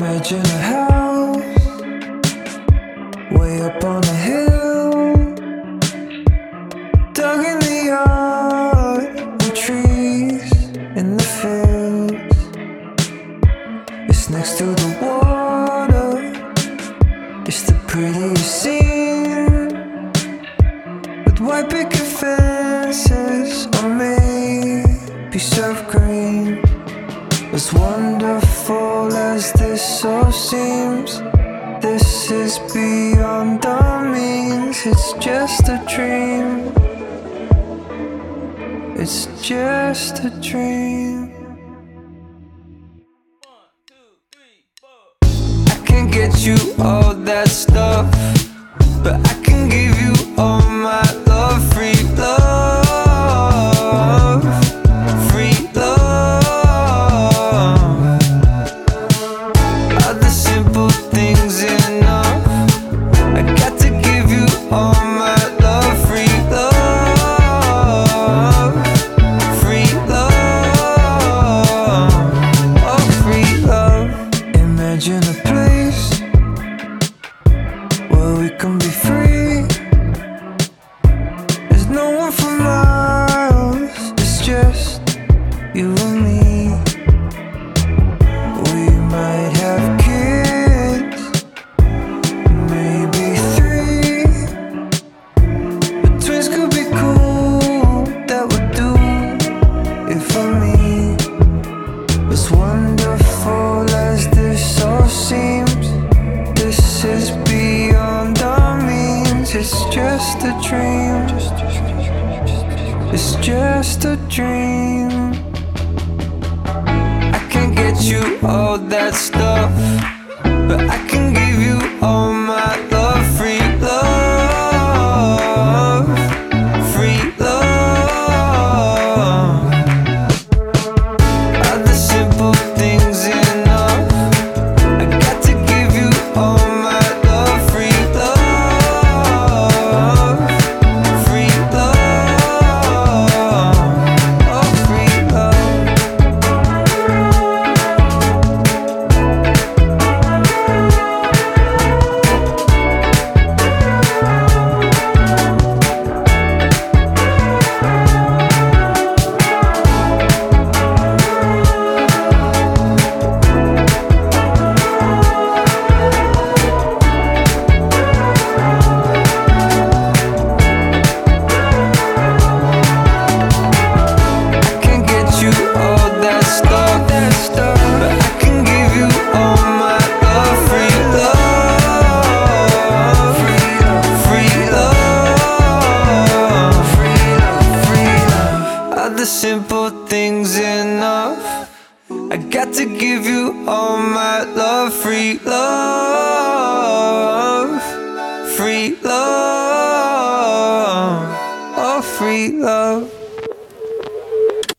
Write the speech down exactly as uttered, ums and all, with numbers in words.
Imagine a house way up on a hill, dug in the yard with trees in the fields. It's next to the water, it's the prettiest scene, with white picket fences on maybe surf green. As wonderful as this all seems, this is beyond our means. It's just a dream, it's just a dream. I can't get you all that stuff, but I can give you all my love. Free love, free love. Are the simple things enough? I got to give you all my love. Free love, free love, oh free love. Imagine a place where we can be free. There's no one for miles, it's just you and me. We might have kids, maybe three, but twins could be cool, that would do it for me. As wonderful as this all seems, this is beyond our means. It's just a dream, it's just a dream. I can't get you all that stuff, but I can give you all my love. Free love, free love. Are the simple things enough? I got to give you all my love. Free love, free love, oh free love. The simple things enough? I got to give you all my love. Free love.